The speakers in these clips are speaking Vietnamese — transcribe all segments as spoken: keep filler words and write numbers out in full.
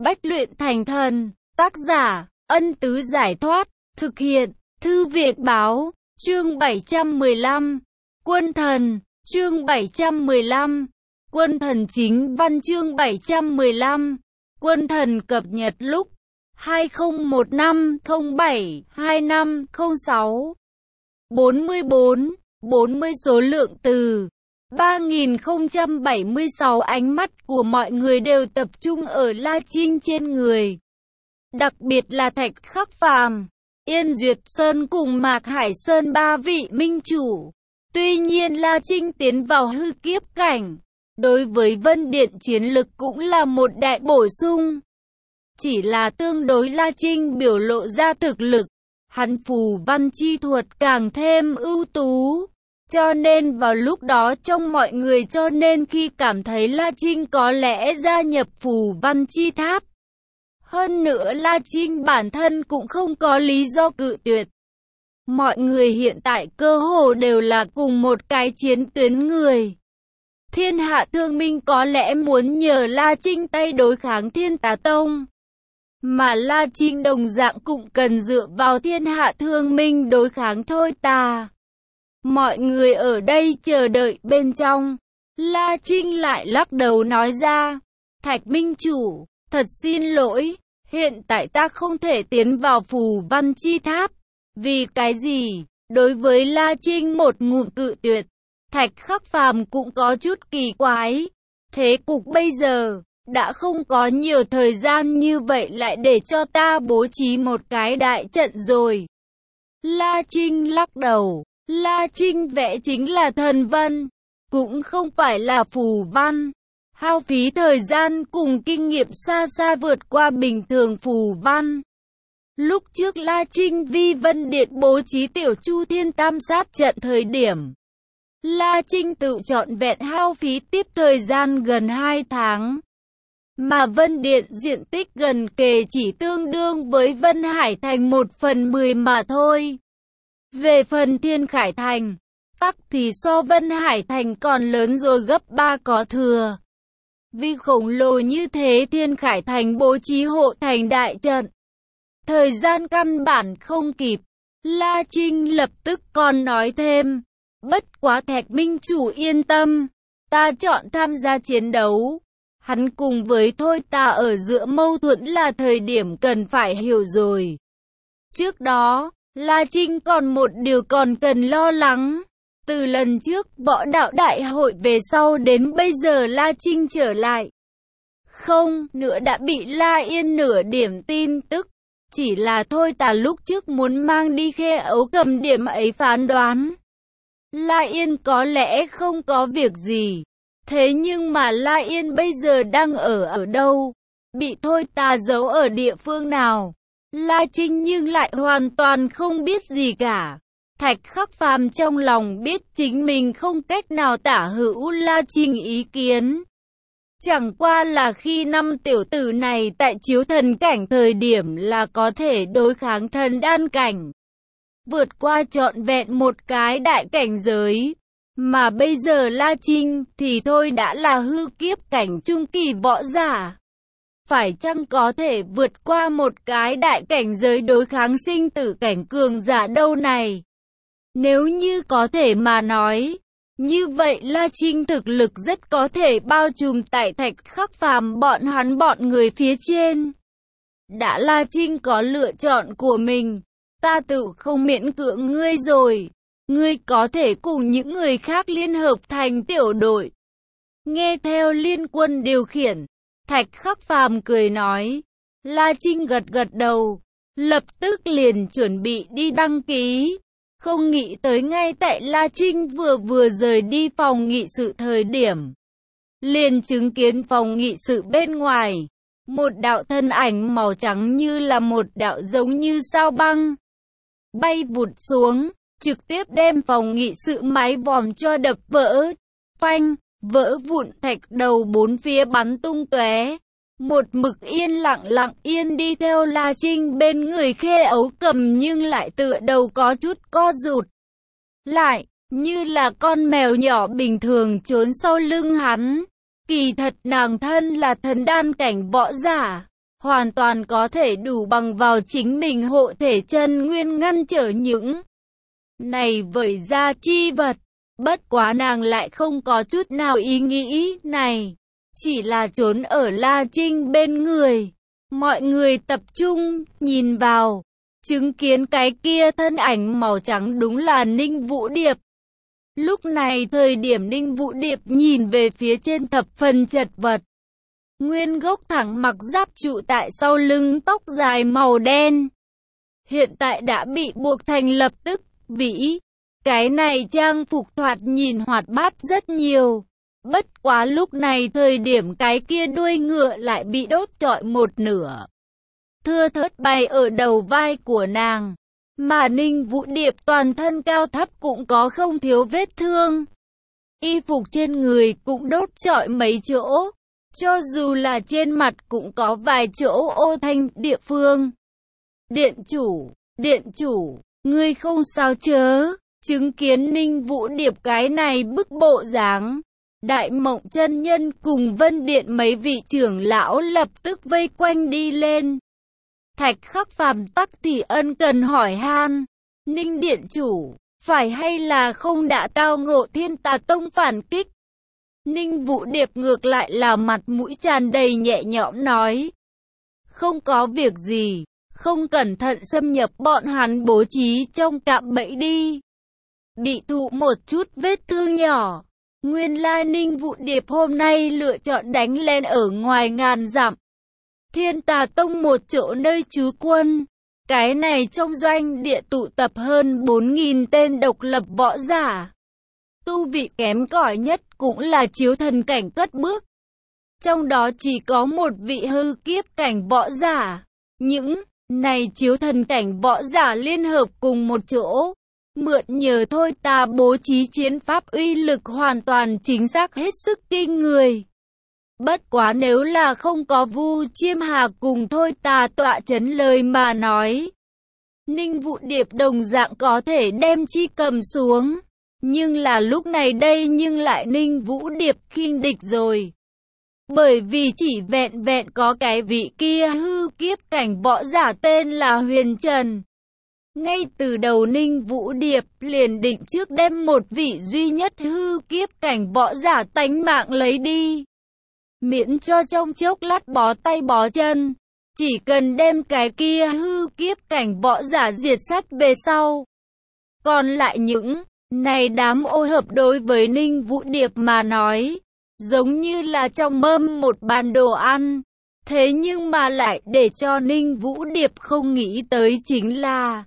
Bách luyện thành thần. Tác giả, Ân Tứ Giải Thoát. Thực hiện, Thư Viện Báo. Chương bảy trăm mười lăm. Quân thần. Chương bảy trăm mười lăm. Quân thần chính văn. Chương bảy trăm mười lăm. Quân thần cập nhật lúc hai không một năm không bảy hai năm không sáu. bốn mươi bốn. bốn mươi số lượng từ ba nghìn không trăm bảy mươi sáu. Ánh mắt của mọi người đều tập trung ở La Trinh trên người. Đặc biệt là Thạch Khắc Phàm, Yên Duyệt Sơn cùng Mạc Hải Sơn ba vị minh chủ. Tuy nhiên La Trinh tiến vào hư kiếp cảnh, đối với Vân Điện chiến lực cũng là một đại bổ sung. Chỉ là tương đối La Trinh biểu lộ ra thực lực, hắn phù văn chi thuật càng thêm ưu tú. Cho nên vào lúc đó trong mọi người cho nên khi cảm thấy La Trinh có lẽ gia nhập phù văn chi tháp. Hơn nữa La Trinh bản thân cũng không có lý do cự tuyệt. Mọi người hiện tại cơ hồ đều là cùng một cái chiến tuyến người. Thiên Hạ Thương Minh có lẽ muốn nhờ La Trinh tay đối kháng Thiên Tà Tông. Mà La Trinh đồng dạng cũng cần dựa vào Thiên Hạ Thương Minh đối kháng Thôi Tà. Mọi người ở đây chờ đợi bên trong. La Trinh lại lắc đầu nói ra. Thạch Minh Chủ, thật xin lỗi, hiện tại ta không thể tiến vào phù văn chi tháp. Vì cái gì? Đối với La Trinh một ngụm cự tuyệt, Thạch Khắc Phàm cũng có chút kỳ quái. Thế cục bây giờ, đã không có nhiều thời gian như vậy lại để cho ta bố trí một cái đại trận rồi. La Trinh lắc đầu. La Trinh vẽ chính là thần vân, cũng không phải là phù văn. Hao phí thời gian cùng kinh nghiệm xa xa vượt qua bình thường phù văn. Lúc trước La Trinh vi Vân Điện bố trí Tiểu Chu Thiên Tam Sát trận thời điểm, La Trinh tự trọn vẹn hao phí tiếp thời gian gần hai tháng. Mà Vân Điện diện tích gần kề chỉ tương đương với Vân Hải Thành một phần mười mà thôi. Về phần Thiên Khải Thành, tắc thì so Vân Hải Thành còn lớn rồi gấp ba có thừa. Vì khổng lồ như thế Thiên Khải Thành bố trí hộ thành đại trận, thời gian căn bản không kịp. La Trinh lập tức còn nói thêm, bất quá Thạch Minh Chủ yên tâm, ta chọn tham gia chiến đấu. Hắn cùng với Thôi Tà ở giữa mâu thuẫn là thời điểm cần phải hiểu rồi. Trước đó, La Trinh còn một điều còn cần lo lắng. Từ lần trước võ đạo đại hội về sau đến bây giờ La Trinh trở lại, không nữa đã bị La Yên nửa điểm tin tức. Chỉ là Thôi Tà lúc trước muốn mang đi Khê Ấu cầm điểm ấy phán đoán La Yên có lẽ không có việc gì. Thế nhưng mà La Yên bây giờ đang ở ở đâu? Bị Thôi Tà giấu ở địa phương nào? La Trinh nhưng lại hoàn toàn không biết gì cả. Thạch Khắc Phàm trong lòng biết chính mình không cách nào tả hữu La Trinh ý kiến. Chẳng qua là khi năm tiểu tử này tại chiếu thần cảnh thời điểm là có thể đối kháng thần đan cảnh, vượt qua trọn vẹn một cái đại cảnh giới. Mà bây giờ La Trinh thì thôi đã là hư kiếp cảnh trung kỳ võ giả. Phải chăng có thể vượt qua một cái đại cảnh giới đối kháng sinh tử cảnh cường giả đâu này? Nếu như có thể mà nói, như vậy La Trinh thực lực rất có thể bao trùm tại Thạch Khắc Phàm bọn hắn bọn người phía trên. Đã La Trinh có lựa chọn của mình, ta tự không miễn cưỡng ngươi rồi. Ngươi có thể cùng những người khác liên hợp thành tiểu đội, nghe theo liên quân điều khiển. Thạch Khắc Phàm cười nói. La Trinh gật gật đầu, lập tức liền chuẩn bị đi đăng ký. Không nghĩ tới ngay tại La Trinh vừa vừa rời đi phòng nghị sự thời điểm, liền chứng kiến phòng nghị sự bên ngoài, một đạo thân ảnh màu trắng như là một đạo giống như sao băng, bay vụt xuống, trực tiếp đem phòng nghị sự mái vòm cho đập vỡ. Phanh, vỡ vụn thạch đầu bốn phía bắn tung tóe. Một mực yên lặng lặng yên đi theo La Trinh bên người Khê Ấu cầm nhưng lại tựa đầu có chút co rụt lại, như là con mèo nhỏ bình thường trốn sau lưng hắn. Kỳ thật nàng thân là thần đan cảnh võ giả, hoàn toàn có thể đủ bằng vào chính mình hộ thể chân nguyên ngăn trở những này với gia chi vật. Bất quá nàng lại không có chút nào ý nghĩ này, chỉ là trốn ở La Trinh bên người. Mọi người tập trung, nhìn vào, chứng kiến cái kia thân ảnh màu trắng đúng là Ninh Vũ Điệp. Lúc này thời điểm Ninh Vũ Điệp nhìn về phía trên thập phần chật vật. Nguyên gốc thẳng mặc giáp trụ tại sau lưng tóc dài màu đen. Hiện tại đã bị buộc thành lập tức, vĩ. Cái này trang phục thoạt nhìn hoạt bát rất nhiều. Bất quá lúc này thời điểm cái kia đuôi ngựa lại bị đốt trọi một nửa. Thưa thớt bay ở đầu vai của nàng. Mà Ninh Vũ Điệp toàn thân cao thấp cũng có không thiếu vết thương. Y phục trên người cũng đốt trọi mấy chỗ. Cho dù là trên mặt cũng có vài chỗ ô thanh địa phương. Điện chủ, điện chủ, ngươi không sao chớ. Chứng kiến Ninh Vũ Điệp cái này bức bộ dáng, Đại Mộng chân nhân cùng Vân Điện mấy vị trưởng lão lập tức vây quanh đi lên. Thạch Khắc Phàm tắc thì ân cần hỏi han, Ninh điện chủ, phải hay là không đã tao ngộ Thiên Tà Tông phản kích? Ninh Vũ Điệp ngược lại là mặt mũi tràn đầy nhẹ nhõm nói, không có việc gì, không cẩn thận xâm nhập bọn hắn bố trí trong cạm bẫy đi. Bị thụ một chút vết thương nhỏ. Nguyên lai Ninh Vũ Điệp hôm nay lựa chọn đánh lên ở ngoài ngàn dặm. Thiên Tà Tông một chỗ nơi trú quân. Cái này trong doanh địa tụ tập hơn bốn nghìn tên độc lập võ giả. Tu vị kém cỏi nhất cũng là chiếu thần cảnh cất bước. Trong đó chỉ có một vị hư kiếp cảnh võ giả. Những này chiếu thần cảnh võ giả liên hợp cùng một chỗ. Mượn nhờ thôi ta bố trí chiến pháp uy lực hoàn toàn chính xác hết sức kinh người. Bất quá nếu là không có Vu Chiêm Hà cùng thôi ta tọa chấn lời mà nói, Ninh Vũ Điệp đồng dạng có thể đem chi cầm xuống. Nhưng là lúc này đây nhưng lại Ninh Vũ Điệp khinh địch rồi. Bởi vì chỉ vẹn vẹn có cái vị kia hư kiếp cảnh võ giả tên là Huyền Trần. Ngay từ đầu Ninh Vũ Điệp liền định trước đem một vị duy nhất hư kiếp cảnh võ giả tánh mạng lấy đi. Miễn cho trong chốc lát bó tay bó chân. Chỉ cần đem cái kia hư kiếp cảnh võ giả diệt sát về sau. Còn lại những này đám ô hợp đối với Ninh Vũ Điệp mà nói, giống như là trong mâm một bàn đồ ăn. Thế nhưng mà lại để cho Ninh Vũ Điệp không nghĩ tới chính là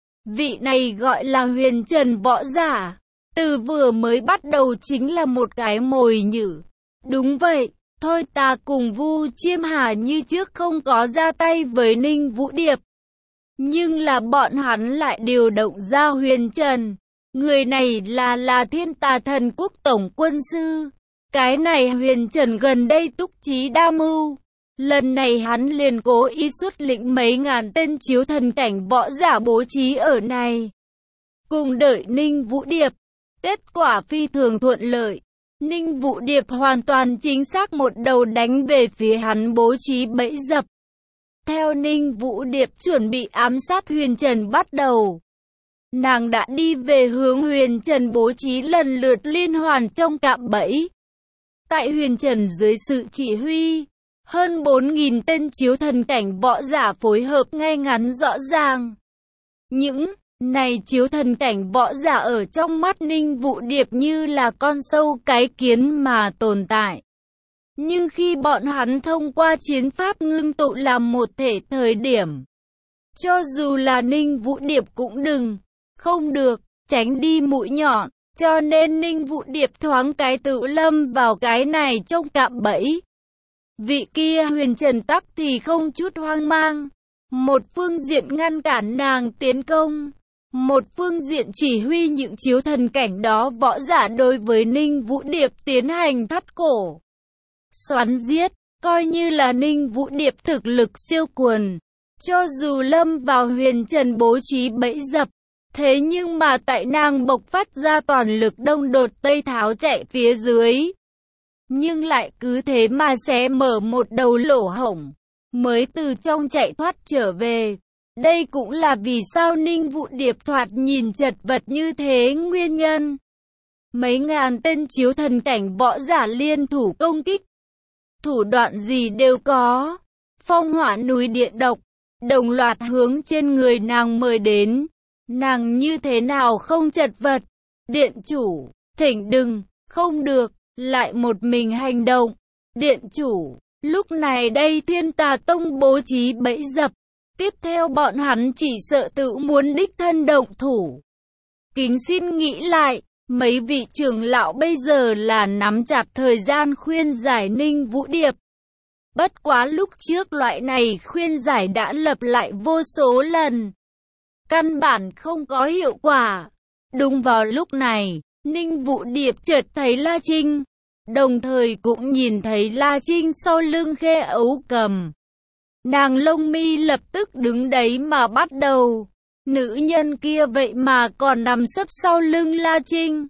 vị này gọi là Huyền Trần võ giả. Từ vừa mới bắt đầu chính là một cái mồi nhử. Đúng vậy, thôi ta cùng Vu Chiêm Hà như trước không có ra tay với Ninh Vũ Điệp. Nhưng là bọn hắn lại điều động ra Huyền Trần. Người này là là Thiên Tà Thần Quốc Tổng Quân Sư. Cái này Huyền Trần gần đây túc trí đa mưu. Lần này hắn liền cố ý xuất lĩnh mấy ngàn tên chiếu thần cảnh võ giả bố trí ở này. Cùng đợi Ninh Vũ Điệp. Kết quả phi thường thuận lợi. Ninh Vũ Điệp hoàn toàn chính xác một đầu đánh về phía hắn bố trí bẫy dập. Theo Ninh Vũ Điệp chuẩn bị ám sát Huyền Trần bắt đầu. Nàng đã đi về hướng Huyền Trần bố trí lần lượt liên hoàn trong cạm bẫy. Tại Huyền Trần dưới sự chỉ huy, hơn bốn nghìn tên chiếu thần cảnh võ giả phối hợp ngay ngắn rõ ràng. Những này chiếu thần cảnh võ giả ở trong mắt Ninh Vũ Điệp như là con sâu cái kiến mà tồn tại. Nhưng khi bọn hắn thông qua chiến pháp ngưng tụ làm một thể thời điểm, cho dù là Ninh Vũ Điệp cũng đừng, không được, tránh đi mũi nhọn. Cho nên Ninh Vũ Điệp thoáng cái tự lâm vào cái này trong cạm bẫy. Vị kia Huyền Trần tắc thì không chút hoang mang. Một phương diện ngăn cản nàng tiến công. Một phương diện chỉ huy những chiếu thần cảnh đó võ giả đối với Ninh Vũ Điệp tiến hành thắt cổ. Xoắn giết, coi như là Ninh Vũ Điệp thực lực siêu quần. Cho dù lâm vào Huyền Trần bố trí bẫy dập. Thế nhưng mà tại nàng bộc phát ra toàn lực đông đột tây tháo chạy phía dưới. Nhưng lại cứ thế mà sẽ mở một đầu lỗ hổng. mới từ trong chạy thoát trở về. Đây cũng là vì sao Ninh Vũ Điệp thoạt nhìn chật vật như thế nguyên nhân. Mấy ngàn tên chiếu thần cảnh võ giả liên thủ công kích. Thủ đoạn gì đều có. Phong hỏa núi điện độc, đồng loạt hướng trên người nàng mời đến. Nàng như thế nào không chật vật. Điện chủ, thỉnh đừng, không được, lại một mình hành động. Điện chủ, lúc này đây Thiên Tà Tông bố trí bẫy dập. Tiếp theo bọn hắn chỉ sợ tự muốn đích thân động thủ. Kính xin nghĩ lại, mấy vị trưởng lão bây giờ là nắm chặt thời gian khuyên giải Ninh Vũ Điệp. Bất quá lúc trước loại này khuyên giải đã lặp lại vô số lần. Căn bản không có hiệu quả. Đúng vào lúc này, Ninh Vũ Điệp chợt thấy La Trinh. Đồng thời cũng nhìn thấy La Trinh sau lưng Khê Ấu Cầm. Nàng lông mi lập tức đứng đấy mà bắt đầu. Nữ nhân kia vậy mà còn nằm sấp sau lưng La Trinh.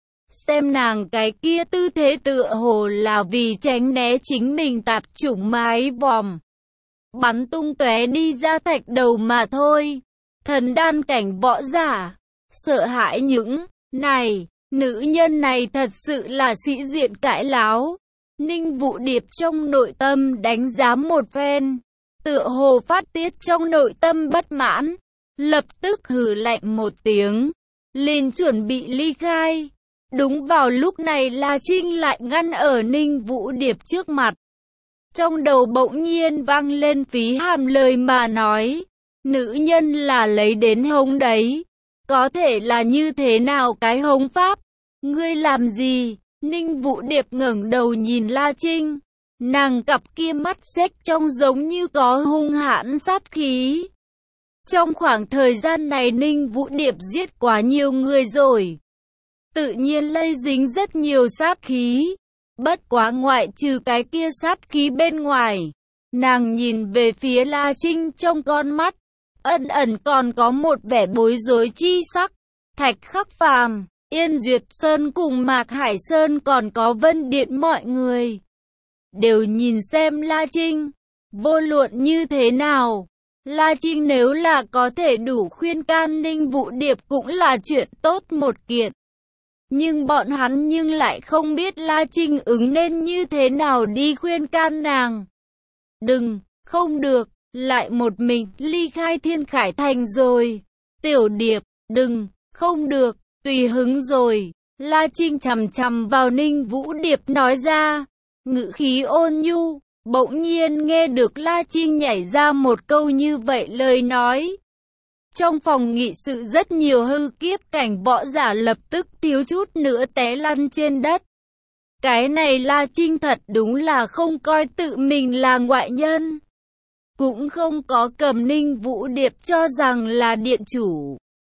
Xem nàng cái kia tư thế tựa hồ là vì tránh né chính mình tạp chủng mái vòm. Bắn tung tóe đi ra thạch đầu mà thôi. Thần đan cảnh võ giả. Sợ hãi những này. Nữ nhân này thật sự là sĩ diện cãi láo. Ninh Vũ Điệp trong nội tâm đánh giá một phen. Tựa hồ phát tiết trong nội tâm bất mãn. Lập tức hừ lạnh một tiếng. Liền chuẩn bị ly khai. Đúng vào lúc này La Trinh lại ngăn ở Ninh Vũ Điệp trước mặt. Trong đầu bỗng nhiên vang lên phí hàm lời mà nói. Nữ nhân là lấy đến hống đấy. Có thể là như thế nào cái hống pháp? Ngươi làm gì? Ninh Vũ Điệp ngẩng đầu nhìn La Trinh. Nàng cặp kia mắt xếch trông giống như có hung hãn sát khí. Trong khoảng thời gian này Ninh Vũ Điệp giết quá nhiều người rồi. Tự nhiên lây dính rất nhiều sát khí. Bất quá ngoại trừ cái kia sát khí bên ngoài. Nàng nhìn về phía La Trinh trong con mắt. Ẩn ẩn còn có một vẻ bối rối chi sắc. Thạch Khắc Phàm, Yên Duyệt Sơn cùng Mạc Hải Sơn còn có Vân Điện mọi người. Đều nhìn xem La Trinh. Vô luận như thế nào. La Trinh nếu là có thể đủ khuyên can Ninh Vũ Điệp cũng là chuyện tốt một kiện. Nhưng bọn hắn nhưng lại không biết La Trinh ứng nên như thế nào đi khuyên can nàng. Đừng, không được, lại một mình ly khai Thiên Khải Thành rồi. Tiểu Điệp, đừng, không được, tùy hứng rồi. La Trinh chằm chằm vào Ninh Vũ Điệp nói ra. Ngữ khí ôn nhu, bỗng nhiên nghe được La Trinh nhảy ra một câu như vậy lời nói. Trong phòng nghị sự rất nhiều hư kiếp cảnh võ giả lập tức thiếu chút nữa té lăn trên đất. Cái này La Trinh thật đúng là không coi tự mình là ngoại nhân. Cũng không có cầm Ninh Vũ Điệp cho rằng là điện chủ.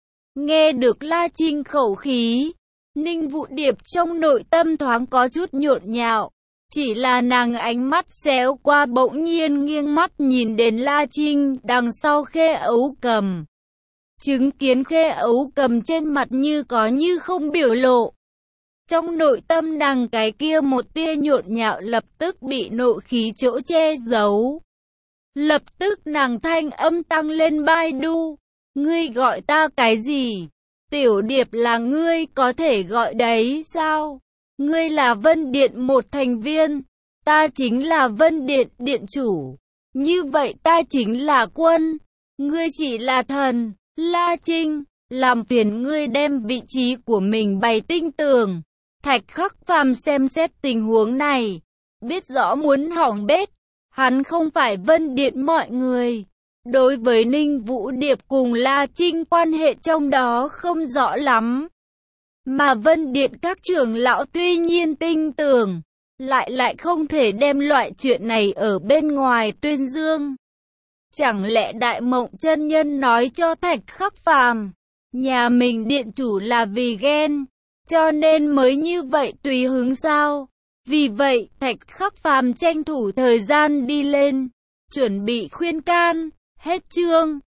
Nghe được La Trinh khẩu khí, Ninh Vũ Điệp trong nội tâm thoáng có chút nhộn nhạo. Chỉ là nàng ánh mắt xéo qua bỗng nhiên nghiêng mắt nhìn đến La Trinh đằng sau Khê Ấu Cầm. Chứng kiến Khê Ấu Cầm trên mặt như có như không biểu lộ. Trong nội tâm nàng cái kia một tia nhộn nhạo lập tức bị nộ khí chỗ che giấu. Lập tức nàng thanh âm tăng lên bai đu. Ngươi gọi ta cái gì? Tiểu Điệp là ngươi có thể gọi đấy sao? Ngươi là Vân Điện một thành viên. Ta chính là Vân Điện điện chủ. Như vậy ta chính là quân. Ngươi chỉ là thần. La Trinh, làm phiền ngươi đem vị trí của mình bày tinh tường. Thạch Khắc Phàm xem xét tình huống này. Biết rõ muốn hỏng bét. Hắn không phải Vân Điện mọi người. Đối với Ninh Vũ Điệp cùng La Trinh quan hệ trong đó không rõ lắm. Mà Vân Điện các trưởng lão tuy nhiên tinh tường, lại lại không thể đem loại chuyện này ở bên ngoài tuyên dương. Chẳng lẽ Đại Mộng chân nhân nói cho Thạch Khắc Phàm, nhà mình điện chủ là vì ghen, cho nên mới như vậy tùy hứng sao? Vì vậy, Thạch Khắc Phàm tranh thủ thời gian đi lên, chuẩn bị khuyên can, hết chương.